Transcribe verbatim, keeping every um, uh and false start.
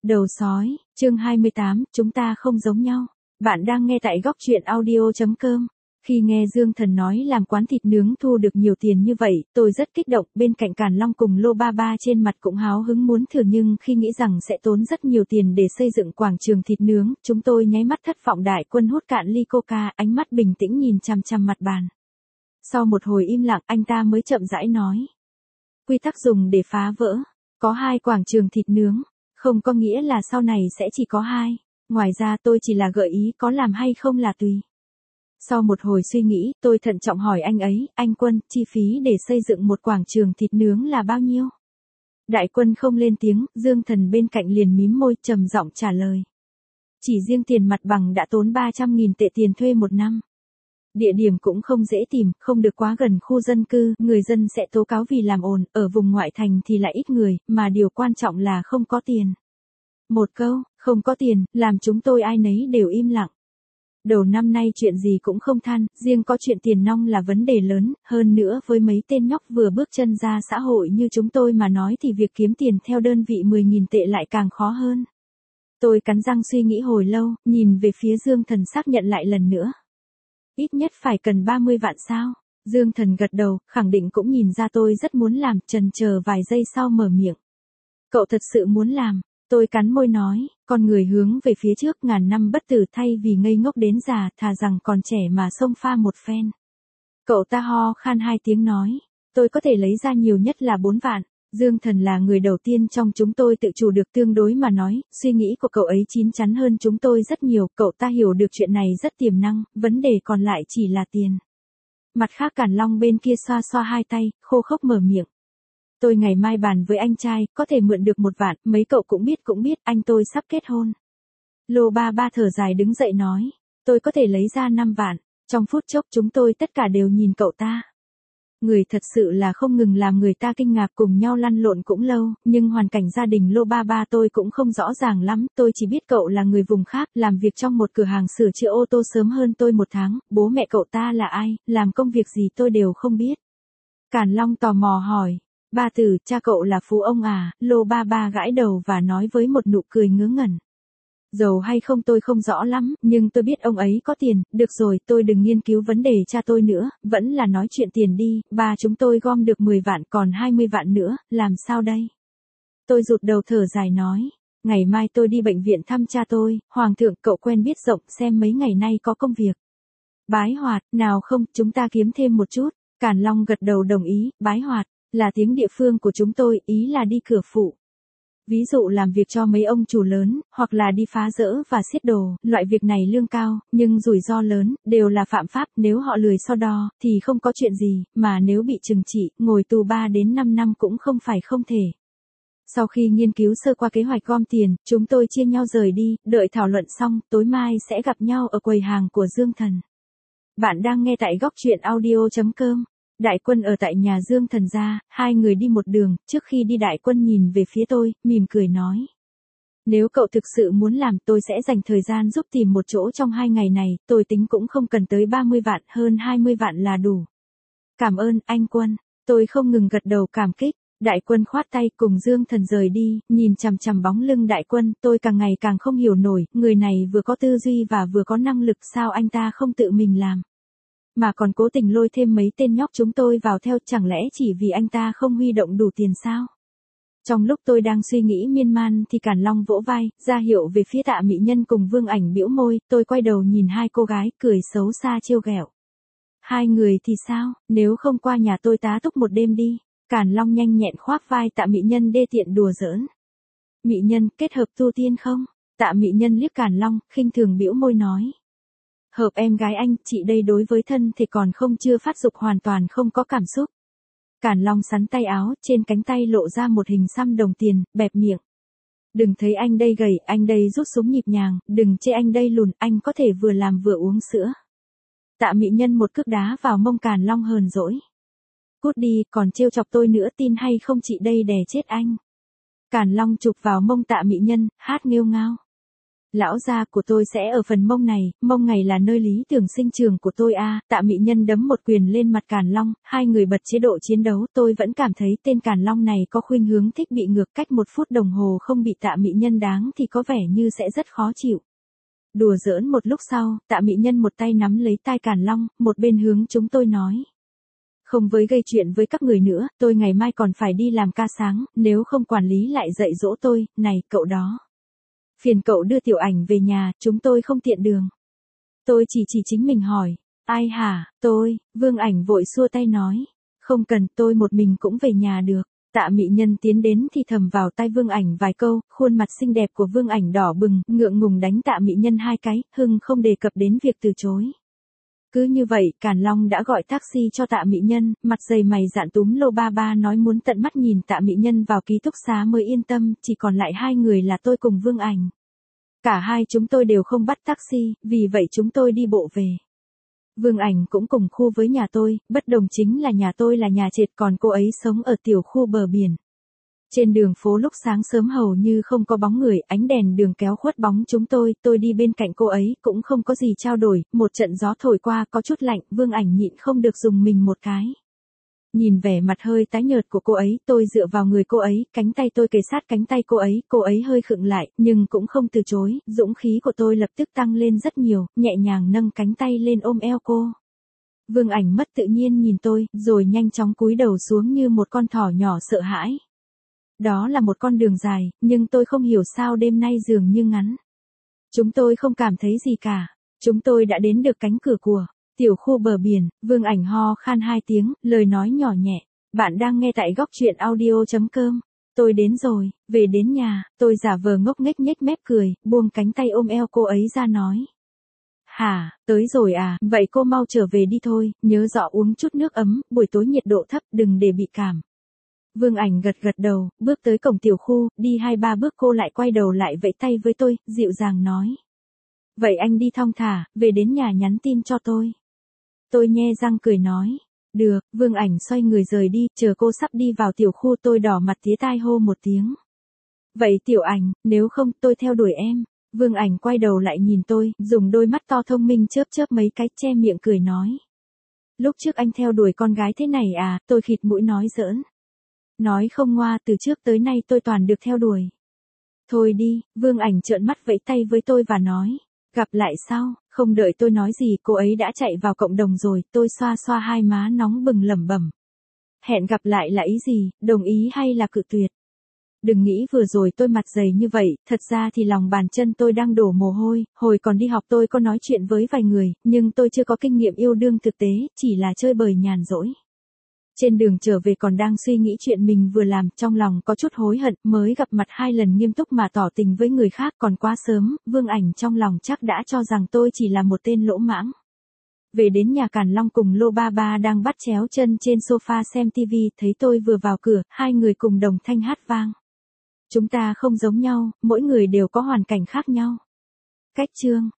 Đầu sói, chương hai mươi tám, chúng ta không giống nhau. Bạn đang nghe tại góc truyện audio chấm com. Khi nghe Dương Thần nói làm quán thịt nướng thu được nhiều tiền như vậy, tôi rất kích động, bên cạnh Càn Long cùng Lô Ba Ba trên mặt cũng háo hứng muốn thử, nhưng khi nghĩ rằng sẽ tốn rất nhiều tiền để xây dựng quảng trường thịt nướng, chúng tôi nháy mắt thất vọng. Đại Quân hút cạn ly coca, ánh mắt bình tĩnh nhìn chằm chằm mặt bàn. Sau một hồi im lặng, anh ta mới chậm rãi nói. Quy tắc dùng để phá vỡ. Có hai quảng trường thịt nướng. Không có nghĩa là sau này sẽ chỉ có hai. Ngoài ra tôi chỉ là gợi ý, có làm hay không là tùy. Sau một hồi suy nghĩ, tôi thận trọng hỏi anh ấy, anh Quân, chi phí để xây dựng một quảng trường thịt nướng là bao nhiêu? Đại Quân không lên tiếng, Dương Thần bên cạnh liền mím môi, trầm giọng trả lời. Chỉ riêng tiền mặt bằng đã tốn ba trăm nghìn tệ tiền thuê một năm. Địa điểm cũng không dễ tìm, không được quá gần khu dân cư, người dân sẽ tố cáo vì làm ồn, ở vùng ngoại thành thì lại ít người, mà điều quan trọng là không có tiền. Một câu, không có tiền, làm chúng tôi ai nấy đều im lặng. Đầu năm nay chuyện gì cũng không than, riêng có chuyện tiền nong là vấn đề lớn, hơn nữa với mấy tên nhóc vừa bước chân ra xã hội như chúng tôi mà nói thì việc kiếm tiền theo đơn vị mười nghìn tệ lại càng khó hơn. Tôi cắn răng suy nghĩ hồi lâu, nhìn về phía Dương Thần xác nhận lại lần nữa. Ít nhất phải cần ba mươi vạn sao? Dương Thần gật đầu, khẳng định cũng nhìn ra tôi rất muốn làm, chần chờ vài giây sau mở miệng. Cậu thật sự muốn làm? Tôi cắn môi nói, con người hướng về phía trước ngàn năm bất tử, thay vì ngây ngốc đến già, thà rằng còn trẻ mà xông pha một phen. Cậu ta ho khan hai tiếng nói, tôi có thể lấy ra nhiều nhất là bốn vạn. Dương Thần là người đầu tiên trong chúng tôi tự chủ được, tương đối mà nói, suy nghĩ của cậu ấy chín chắn hơn chúng tôi rất nhiều, cậu ta hiểu được chuyện này rất tiềm năng, vấn đề còn lại chỉ là tiền. Mặt khác Càn Long bên kia xoa xoa hai tay, khô khốc mở miệng. Tôi ngày mai bàn với anh trai, có thể mượn được một vạn, mấy cậu cũng biết cũng biết, anh tôi sắp kết hôn. Lô Ba Ba thở dài đứng dậy nói, tôi có thể lấy ra năm vạn, trong phút chốc chúng tôi tất cả đều nhìn cậu ta. Người thật sự là không ngừng làm người ta kinh ngạc, cùng nhau lăn lộn cũng lâu, nhưng hoàn cảnh gia đình Lô Ba Ba tôi cũng không rõ ràng lắm, tôi chỉ biết cậu là người vùng khác, làm việc trong một cửa hàng sửa chữa ô tô sớm hơn tôi một tháng, bố mẹ cậu ta là ai, làm công việc gì tôi đều không biết. Càn Long tò mò hỏi, ba tử, cha cậu là phú ông à? Lô Ba Ba gãi đầu và nói với một nụ cười ngớ ngẩn. Giàu hay không tôi không rõ lắm, nhưng tôi biết ông ấy có tiền. Được rồi, tôi đừng nghiên cứu vấn đề cha tôi nữa, vẫn là nói chuyện tiền đi. Ba chúng tôi gom được mười vạn, còn hai mươi vạn nữa, làm sao đây? Tôi rụt đầu thở dài nói, ngày mai tôi đi bệnh viện thăm cha tôi. Hoàng thượng, cậu quen biết rộng, xem mấy ngày nay có công việc. Bái hoạt, nào không, chúng ta kiếm thêm một chút. Càn Long gật đầu đồng ý, bái hoạt là tiếng địa phương của chúng tôi, ý là đi cửa phụ. Ví dụ làm việc cho mấy ông chủ lớn, hoặc là đi phá rỡ và xiết đồ, loại việc này lương cao, nhưng rủi ro lớn, đều là phạm pháp, nếu họ lười so đo, thì không có chuyện gì, mà nếu bị trừng trị, ngồi tù ba đến năm năm cũng không phải không thể. Sau khi nghiên cứu sơ qua kế hoạch gom tiền, chúng tôi chia nhau rời đi, đợi thảo luận xong, tối mai sẽ gặp nhau ở quầy hàng của Dương Thần. Bạn đang nghe tại góc truyện audio chấm com. Đại Quân ở tại nhà Dương Thần ra, hai người đi một đường, trước khi đi Đại Quân nhìn về phía tôi, mỉm cười nói. Nếu cậu thực sự muốn làm, tôi sẽ dành thời gian giúp tìm một chỗ trong hai ngày này, tôi tính cũng không cần tới ba mươi vạn, hơn hai mươi vạn là đủ. Cảm ơn, anh Quân. Tôi không ngừng gật đầu cảm kích. Đại Quân khoát tay cùng Dương Thần rời đi, nhìn chằm chằm bóng lưng Đại Quân, tôi càng ngày càng không hiểu nổi, người này vừa có tư duy và vừa có năng lực, sao anh ta không tự mình làm. Mà còn cố tình lôi thêm mấy tên nhóc chúng tôi vào theo, chẳng lẽ chỉ vì anh ta không huy động đủ tiền sao? Trong lúc tôi đang suy nghĩ miên man thì Càn Long vỗ vai, ra hiệu về phía Tạ Mị Nhân cùng Vương Ảnh bĩu môi, tôi quay đầu nhìn hai cô gái, cười xấu xa trêu ghẹo. Hai người thì sao, nếu không qua nhà tôi tá túc một đêm đi. Càn Long nhanh nhẹn khoác vai Tạ Mị Nhân đê tiện đùa giỡn. Mị Nhân, kết hợp tu tiên không? Tạ Mị Nhân liếc Càn Long, khinh thường bĩu môi nói. Hợp em gái anh, chị đây đối với thân thì còn không chưa phát dục, hoàn toàn không có cảm xúc. Càn Long sắn tay áo, trên cánh tay lộ ra một hình xăm đồng tiền, bẹp miệng. Đừng thấy anh đây gầy, anh đây rút súng nhịp nhàng, đừng chê anh đây lùn, anh có thể vừa làm vừa uống sữa. Tạ Mị Nhân một cước đá vào mông Càn Long hờn dỗi. Cút đi, còn trêu chọc tôi nữa, tin hay không chị đây đè chết anh. Càn Long chụp vào mông Tạ Mị Nhân, hát nghêu ngao. Lão gia của tôi sẽ ở phần mông này, mông ngày là nơi lý tưởng sinh trường của tôi a. Tạ Mị Nhân đấm một quyền lên mặt Càn Long, hai người bật chế độ chiến đấu, tôi vẫn cảm thấy tên Càn Long này có khuynh hướng thích bị ngược, cách một phút đồng hồ không bị Tạ Mị Nhân đáng thì có vẻ như sẽ rất khó chịu. Đùa giỡn một lúc sau, Tạ Mị Nhân một tay nắm lấy tai Càn Long, một bên hướng chúng tôi nói. Không với gây chuyện với các người nữa, tôi ngày mai còn phải đi làm ca sáng, nếu không quản lý lại dạy dỗ tôi, này, cậu đó. Phiền cậu đưa Tiểu Ảnh về nhà, chúng tôi không tiện đường. Tôi chỉ chỉ chính mình hỏi, ai hả, tôi, Vương Ảnh vội xua tay nói. Không cần, tôi một mình cũng về nhà được. Tạ Mị Nhân tiến đến thì thầm vào tai Vương Ảnh vài câu, khuôn mặt xinh đẹp của Vương Ảnh đỏ bừng, ngượng ngùng đánh Tạ Mị Nhân hai cái, hưng không đề cập đến việc từ chối. Cứ như vậy, Càn Long đã gọi taxi cho Tạ Mị Nhân, mặt dày mày dạn túm Lô Ba Ba nói muốn tận mắt nhìn Tạ Mị Nhân vào ký túc xá mới yên tâm, chỉ còn lại hai người là tôi cùng Vương Ảnh. Cả hai chúng tôi đều không bắt taxi, vì vậy chúng tôi đi bộ về. Vương Ảnh cũng cùng khu với nhà tôi, bất đồng chính là nhà tôi là nhà trệt còn cô ấy sống ở tiểu khu bờ biển. Trên đường phố lúc sáng sớm hầu như không có bóng người, ánh đèn đường kéo khuất bóng chúng tôi, tôi đi bên cạnh cô ấy, cũng không có gì trao đổi, một trận gió thổi qua có chút lạnh, Vương Ảnh nhịn không được dùng mình một cái. Nhìn vẻ mặt hơi tái nhợt của cô ấy, tôi dựa vào người cô ấy, cánh tay tôi kề sát cánh tay cô ấy, cô ấy hơi khựng lại, nhưng cũng không từ chối, dũng khí của tôi lập tức tăng lên rất nhiều, nhẹ nhàng nâng cánh tay lên ôm eo cô. Vương Ảnh mất tự nhiên nhìn tôi, rồi nhanh chóng cúi đầu xuống như một con thỏ nhỏ sợ hãi. Đó là một con đường dài, nhưng tôi không hiểu sao đêm nay dường như ngắn. Chúng tôi không cảm thấy gì cả. Chúng tôi đã đến được cánh cửa của tiểu khu bờ biển, Vương Ảnh ho khan hai tiếng, lời nói nhỏ nhẹ. Bạn đang nghe tại góc truyện audio chấm com. Tôi đến rồi, về đến nhà, tôi giả vờ ngốc nghếch nhếch mép cười, buông cánh tay ôm eo cô ấy ra nói. Hả, tới rồi à, vậy cô mau trở về đi thôi, nhớ rõ uống chút nước ấm, buổi tối nhiệt độ thấp, đừng để bị cảm. Vương Ảnh gật gật đầu, bước tới cổng tiểu khu, đi hai ba bước cô lại quay đầu lại vẫy tay với tôi, dịu dàng nói. Vậy anh đi thong thả, về đến nhà nhắn tin cho tôi. Tôi nhe răng cười nói. Được, Vương Ảnh xoay người rời đi, chờ cô sắp đi vào tiểu khu tôi đỏ mặt tía tai hô một tiếng. Vậy Tiểu Ảnh, nếu không tôi theo đuổi em. Vương Ảnh quay đầu lại nhìn tôi, dùng đôi mắt to thông minh chớp chớp mấy cái che miệng cười nói. Lúc trước anh theo đuổi con gái thế này à, tôi khịt mũi nói giỡn. Nói không ngoa, từ trước tới nay tôi toàn được theo đuổi. Thôi đi, Vương Ảnh trợn mắt vẫy tay với tôi và nói. Gặp lại sau, không đợi tôi nói gì cô ấy đã chạy vào cộng đồng rồi, tôi xoa xoa hai má nóng bừng lẩm bẩm. Hẹn gặp lại là ý gì, đồng ý hay là cự tuyệt? Đừng nghĩ vừa rồi tôi mặt dày như vậy, thật ra thì lòng bàn chân tôi đang đổ mồ hôi, hồi còn đi học tôi có nói chuyện với vài người, nhưng tôi chưa có kinh nghiệm yêu đương thực tế, chỉ là chơi bời nhàn rỗi. Trên đường trở về còn đang suy nghĩ chuyện mình vừa làm, trong lòng có chút hối hận, mới gặp mặt hai lần nghiêm túc mà tỏ tình với người khác còn quá sớm, Vương Ảnh trong lòng chắc đã cho rằng tôi chỉ là một tên lỗ mãng. Về đến nhà Càn Long cùng Lô Ba Ba đang bắt chéo chân trên sofa xem tivi, thấy tôi vừa vào cửa, hai người cùng đồng thanh hát vang. Chúng ta không giống nhau, mỗi người đều có hoàn cảnh khác nhau. Cách chương